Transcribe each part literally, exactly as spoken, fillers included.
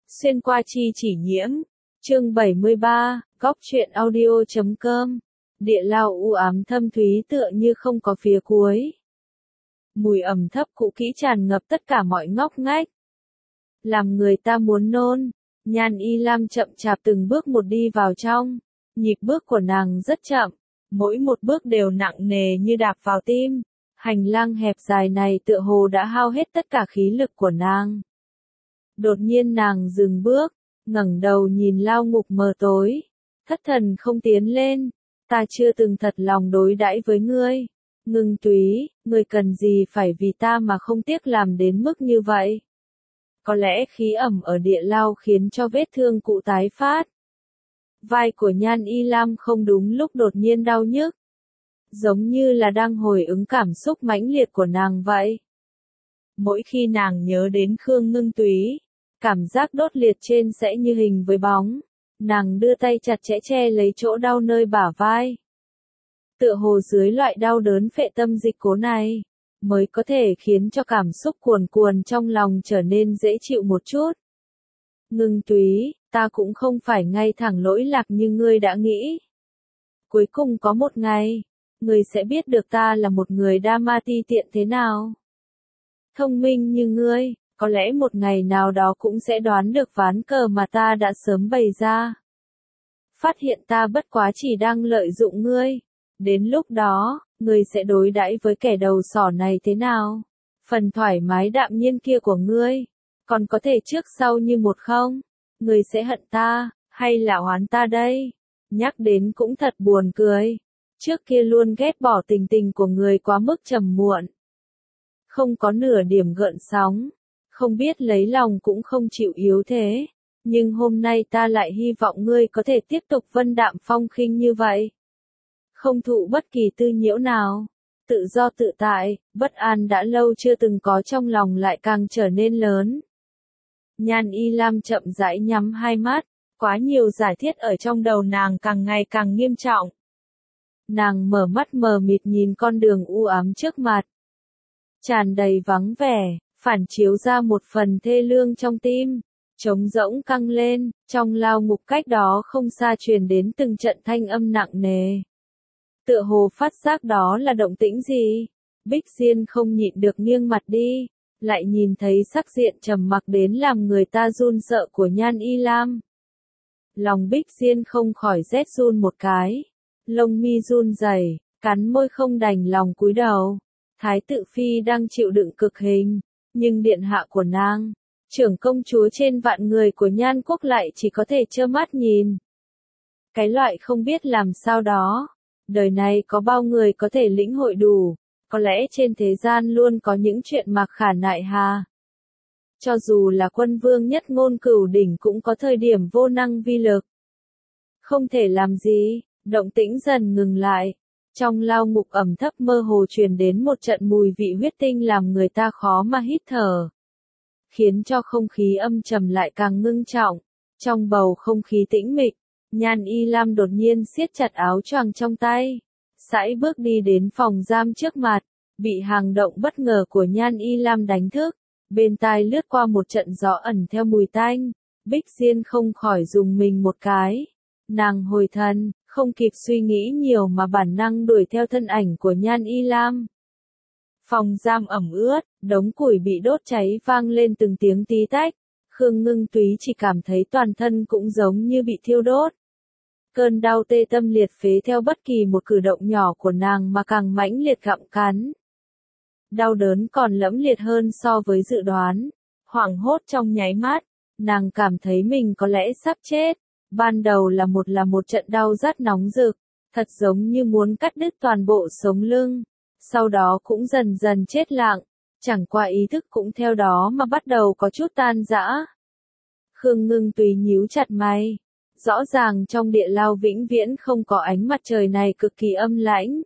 Xuyên qua chi chỉ nhiễm. Chương bảy mươi ba, góc truyện audio chấm com. Địa lao u ám thâm thúy tựa như không có phía cuối. Mùi ẩm thấp cũ kỹ tràn ngập tất cả mọi ngóc ngách. Làm người ta muốn nôn. Nhan Y Lam chậm chạp từng bước một đi vào trong. Nhịp bước của nàng rất chậm. Mỗi một bước đều nặng nề như đạp vào tim. Hành lang hẹp dài này tựa hồ đã hao hết tất cả khí lực của nàng. Đột nhiên nàng dừng bước, ngẩng đầu nhìn lao ngục mờ tối. Thất thần không tiến lên. Ta chưa từng thật lòng đối đãi với ngươi. Ngưng Túy, ngươi cần gì phải vì ta mà không tiếc làm đến mức như vậy? Có lẽ khí ẩm ở địa lao khiến cho vết thương cũ tái phát. Vai của Nhan Y Lam không đúng lúc đột nhiên đau nhức. Giống như là đang hồi ứng cảm xúc mãnh liệt của nàng vậy. Mỗi khi nàng nhớ đến Khương Ngưng Túy, cảm giác đốt liệt trên sẽ như hình với bóng. Nàng đưa tay chặt chẽ che lấy chỗ đau nơi bả vai. Tựa hồ dưới loại đau đớn phệ tâm dịch cố này, mới có thể khiến cho cảm xúc cuồn cuồn trong lòng trở nên dễ chịu một chút. Ngưng Túy, ta cũng không phải ngay thẳng lỗi lạc như ngươi đã nghĩ. Cuối cùng có một ngày, ngươi sẽ biết được ta là một người đa ma ti tiện thế nào. Thông minh như ngươi, có lẽ một ngày nào đó cũng sẽ đoán được ván cờ mà ta đã sớm bày ra. Phát hiện ta bất quá chỉ đang lợi dụng ngươi. Đến lúc đó, ngươi sẽ đối đãi với kẻ đầu sỏ này thế nào? Phần thoải mái đạm nhiên kia của ngươi, còn có thể trước sau như một không? Ngươi sẽ hận ta, hay là oán ta đây? Nhắc đến cũng thật buồn cười. Trước kia luôn ghét bỏ tình tình của ngươi quá mức trầm muộn. Không có nửa điểm gợn sóng. Không biết lấy lòng cũng không chịu yếu thế. Nhưng hôm nay ta lại hy vọng ngươi có thể tiếp tục vân đạm phong khinh như vậy. Không thụ bất kỳ tư nhiễu nào. Tự do tự tại, bất an đã lâu chưa từng có trong lòng lại càng trở nên lớn. Nhan Y Lam chậm rãi nhắm hai mắt. Quá nhiều giải thiết ở trong đầu nàng càng ngày càng nghiêm trọng. Nàng mở mắt mờ mịt nhìn con đường u ám trước mặt. Tràn đầy vắng vẻ, phản chiếu ra một phần thê lương trong tim. Trống rỗng căng lên, trong lao ngục cách đó không xa truyền đến từng trận thanh âm nặng nề. Tựa hồ phát giác đó là động tĩnh gì? Bích Diên không nhịn được nghiêng mặt đi, lại nhìn thấy sắc diện trầm mặc đến làm người ta run sợ của Nhan Y Lam. Lòng Bích Diên không khỏi rét run một cái, lông mi run rẩy, cắn môi không đành lòng cúi đầu. Thái tử phi đang chịu đựng cực hình, nhưng điện hạ của nàng, trưởng công chúa trên vạn người của Nhan quốc lại chỉ có thể trơ mắt nhìn. Cái loại không biết làm sao đó, đời này có bao người có thể lĩnh hội đủ, có lẽ trên thế gian luôn có những chuyện mặc khả nại hà. Cho dù là quân vương nhất ngôn cửu đỉnh cũng có thời điểm vô năng vi lực. Không thể làm gì, động tĩnh dần ngừng lại. Trong lao ngục ẩm thấp mơ hồ truyền đến một trận mùi vị huyết tinh làm người ta khó mà hít thở. Khiến cho không khí âm trầm lại càng ngưng trọng. Trong bầu không khí tĩnh mịch, Nhan Y Lam đột nhiên siết chặt áo choàng trong tay. Sải bước đi đến phòng giam trước mặt, bị hành động bất ngờ của Nhan Y Lam đánh thức. Bên tai lướt qua một trận gió ẩn theo mùi tanh. Bích Diên không khỏi dùng mình một cái. Nàng hồi thần, không kịp suy nghĩ nhiều mà bản năng đuổi theo thân ảnh của Nhan Y Lam. Phòng giam ẩm ướt, đống củi bị đốt cháy vang lên từng tiếng tí tách. Khương Ngưng Túy chỉ cảm thấy toàn thân cũng giống như bị thiêu đốt. Cơn đau tê tâm liệt phế theo bất kỳ một cử động nhỏ của nàng mà càng mãnh liệt gặm cắn. Đau đớn còn lẫm liệt hơn so với dự đoán. Hoảng hốt trong nháy mắt, nàng cảm thấy mình có lẽ sắp chết. Ban đầu là một là một trận đau rát nóng rực, thật giống như muốn cắt đứt toàn bộ sống lưng. Sau đó cũng dần dần chết lặng, chẳng qua ý thức cũng theo đó mà bắt đầu có chút tan rã. Khương Ngưng Túy nhíu chặt mày. Rõ ràng trong địa lao vĩnh viễn không có ánh mặt trời này cực kỳ âm lãnh.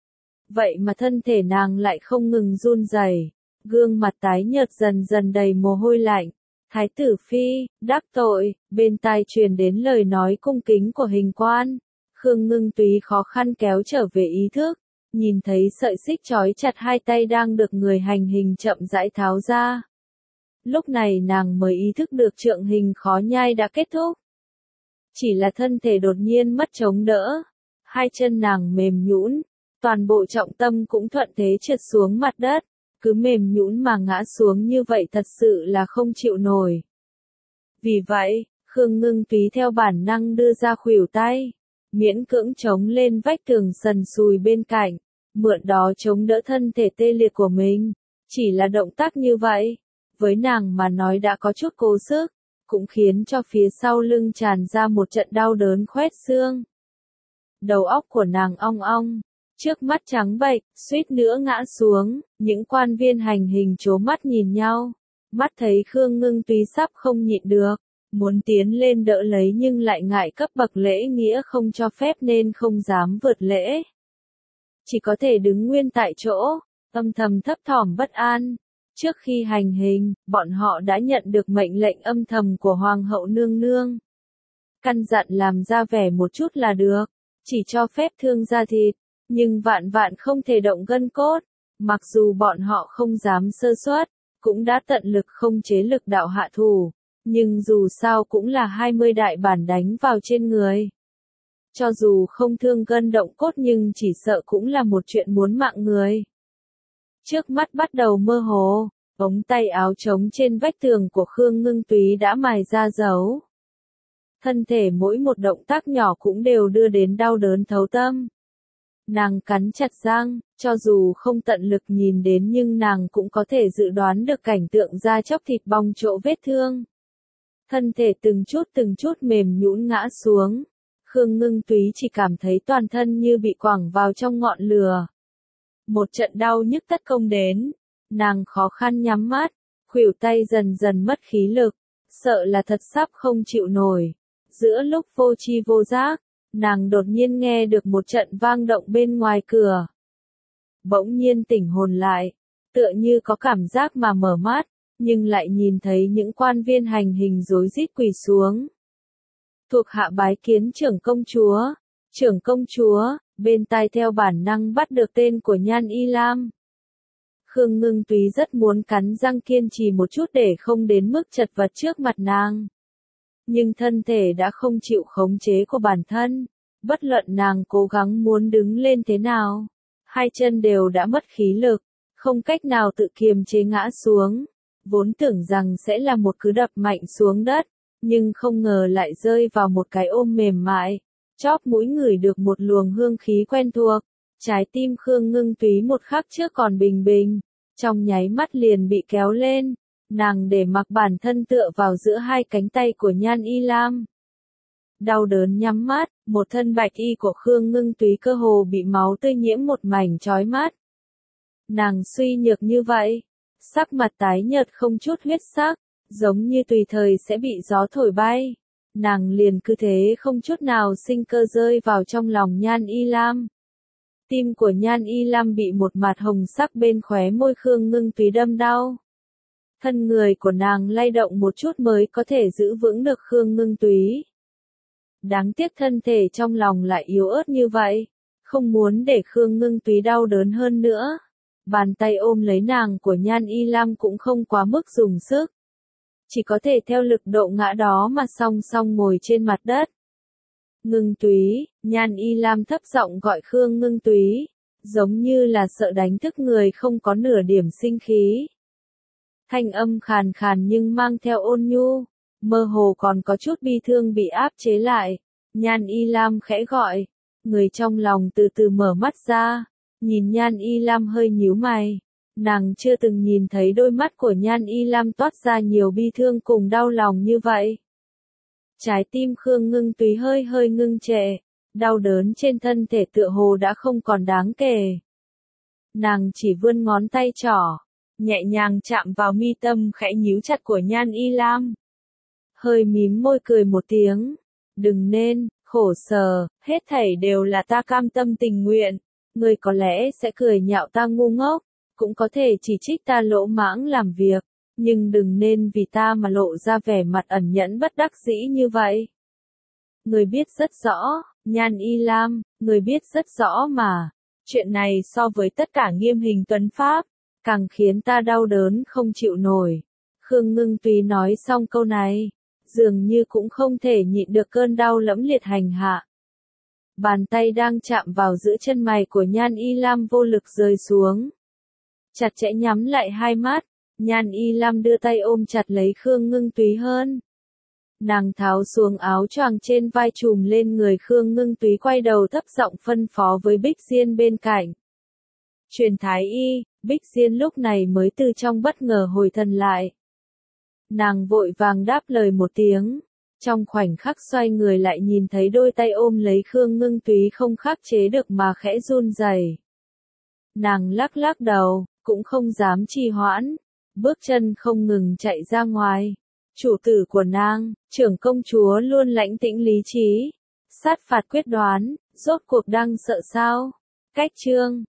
Vậy mà thân thể nàng lại không ngừng run rẩy, gương mặt tái nhợt dần dần đầy mồ hôi lạnh. Thái tử phi, đắc tội, bên tai truyền đến lời nói cung kính của hình quan. Khương Ngưng Túy khó khăn kéo trở về ý thức, nhìn thấy sợi xích trói chặt hai tay đang được người hành hình chậm rãi tháo ra. Lúc này nàng mới ý thức được trượng hình khó nhai đã kết thúc. Chỉ là thân thể đột nhiên mất chống đỡ. Hai chân nàng mềm nhũn, toàn bộ trọng tâm cũng thuận thế trượt xuống mặt đất. Cứ mềm nhũn mà ngã xuống như vậy thật sự là không chịu nổi. Vì vậy, Khương Ngưng Túy theo bản năng đưa ra khuỷu tay, miễn cưỡng chống lên vách tường sần sùi bên cạnh, mượn đó chống đỡ thân thể tê liệt của mình. Chỉ là động tác như vậy, với nàng mà nói đã có chút cố sức, cũng khiến cho phía sau lưng tràn ra một trận đau đớn khoét xương. Đầu óc của nàng ong ong, trước mắt trắng bệch, suýt nữa ngã xuống, những quan viên hành hình trố mắt nhìn nhau, mắt thấy Khương Ngưng Túy sắp không nhịn được, muốn tiến lên đỡ lấy nhưng lại ngại cấp bậc lễ nghĩa không cho phép nên không dám vượt lễ. Chỉ có thể đứng nguyên tại chỗ, âm thầm thấp thỏm bất an. Trước khi hành hình, bọn họ đã nhận được mệnh lệnh âm thầm của Hoàng hậu nương nương. Căn dặn làm ra vẻ một chút là được, chỉ cho phép thương da thịt, nhưng vạn vạn không thể động gân cốt. Mặc dù bọn họ không dám sơ suất, cũng đã tận lực không chế lực đạo hạ thủ, nhưng dù sao cũng là hai mươi đại bản đánh vào trên người. Cho dù không thương gân động cốt nhưng chỉ sợ cũng là một chuyện muốn mạng người. Trước mắt bắt đầu mơ hồ, ống tay áo trống trên vách tường của Khương Ngưng Túy đã mài ra dấu. Thân thể mỗi một động tác nhỏ cũng đều đưa đến đau đớn thấu tâm. Nàng cắn chặt răng, cho dù không tận lực nhìn đến nhưng nàng cũng có thể dự đoán được cảnh tượng da chóc thịt bong chỗ vết thương. Thân thể từng chút từng chút mềm nhũn ngã xuống. Khương Ngưng Túy chỉ cảm thấy toàn thân như bị quẳng vào trong ngọn lửa. Một trận đau nhức tất công đến, nàng khó khăn nhắm mắt, khuỷu tay dần dần mất khí lực, sợ là thật sắp không chịu nổi. Giữa lúc vô tri vô giác, nàng đột nhiên nghe được một trận vang động bên ngoài cửa. Bỗng nhiên tỉnh hồn lại, tựa như có cảm giác mà mở mắt, nhưng lại nhìn thấy những quan viên hành hình rối rít quỳ xuống. Thuộc hạ bái kiến trưởng công chúa, trưởng công chúa, bên tai theo bản năng bắt được tên của Nhan Y Lam. Khương Ngưng Túy rất muốn cắn răng kiên trì một chút để không đến mức chật vật trước mặt nàng. Nhưng thân thể đã không chịu khống chế của bản thân, bất luận nàng cố gắng muốn đứng lên thế nào, hai chân đều đã mất khí lực, không cách nào tự kiềm chế ngã xuống. Vốn tưởng rằng sẽ là một cú đập mạnh xuống đất, nhưng không ngờ lại rơi vào một cái ôm mềm mại. Chóp mũi ngửi được một luồng hương khí quen thuộc, trái tim Khương Ngưng Túy một khắc trước còn bình bình, trong nháy mắt liền bị kéo lên, nàng để mặc bản thân tựa vào giữa hai cánh tay của Nhan Y Lam. Đau đớn nhắm mắt, một thân bạch y của Khương Ngưng Túy cơ hồ bị máu tươi nhiễm một mảnh chói mắt. Nàng suy nhược như vậy, sắc mặt tái nhợt không chút huyết sắc, giống như tùy thời sẽ bị gió thổi bay. Nàng liền cứ thế không chút nào sinh cơ rơi vào trong lòng Nhan Y Lam. Tim của Nhan Y Lam bị một mạt hồng sắc bên khóe môi Khương Ngưng Túy đâm đau. Thân người của nàng lay động một chút mới có thể giữ vững được Khương Ngưng Túy. Đáng tiếc thân thể trong lòng lại yếu ớt như vậy, không muốn để Khương Ngưng Túy đau đớn hơn nữa. Bàn tay ôm lấy nàng của Nhan Y Lam cũng không quá mức dùng sức. Chỉ có thể theo lực độ ngã đó mà song song ngồi trên mặt đất. Ngưng Túy, Nhan Y Lam thấp giọng gọi Khương Ngưng Túy, giống như là sợ đánh thức người không có nửa điểm sinh khí. Thanh âm khàn khàn nhưng mang theo ôn nhu, mơ hồ còn có chút bi thương bị áp chế lại. Nhan Y Lam khẽ gọi, người trong lòng từ từ mở mắt ra, nhìn Nhan Y Lam hơi nhíu mày. Nàng chưa từng nhìn thấy đôi mắt của Nhan Y Lam toát ra nhiều bi thương cùng đau lòng như vậy. Trái tim Khương Ngưng Túy hơi hơi ngưng trệ, đau đớn trên thân thể tựa hồ đã không còn đáng kể. Nàng chỉ vươn ngón tay trỏ, nhẹ nhàng chạm vào mi tâm khẽ nhíu chặt của Nhan Y Lam. Hơi mím môi cười một tiếng, đừng nên, khổ sở, hết thảy đều là ta cam tâm tình nguyện, người có lẽ sẽ cười nhạo ta ngu ngốc, cũng có thể chỉ trích ta lỗ mãng làm việc, nhưng đừng nên vì ta mà lộ ra vẻ mặt ẩn nhẫn bất đắc dĩ như vậy. Người biết rất rõ, Nhan Y Lam, người biết rất rõ mà, chuyện này so với tất cả nghiêm hình tuấn pháp, càng khiến ta đau đớn không chịu nổi. Khương Ngưng Túy nói xong câu này, dường như cũng không thể nhịn được cơn đau lẫm liệt hành hạ. Bàn tay đang chạm vào giữa chân mày của Nhan Y Lam vô lực rơi xuống. Chặt chẽ nhắm lại hai mắt, Nhan Y Lam đưa tay ôm chặt lấy Khương Ngưng Túy hơn. Nàng tháo xuống áo choàng trên vai trùm lên người Khương Ngưng Túy, quay đầu thấp giọng phân phó với Bích Diên bên cạnh. Truyền thái y. Bích Diên lúc này mới từ trong bất ngờ hồi thần lại. Nàng vội vàng đáp lời một tiếng. Trong khoảnh khắc xoay người lại nhìn thấy đôi tay ôm lấy Khương Ngưng Túy không khắc chế được mà khẽ run rẩy. Nàng lắc lắc đầu, cũng không dám trì hoãn, bước chân không ngừng chạy ra ngoài. Chủ tử của nàng, trưởng công chúa luôn lãnh tĩnh lý trí, sát phạt quyết đoán, rốt cuộc đang sợ sao? Cách chương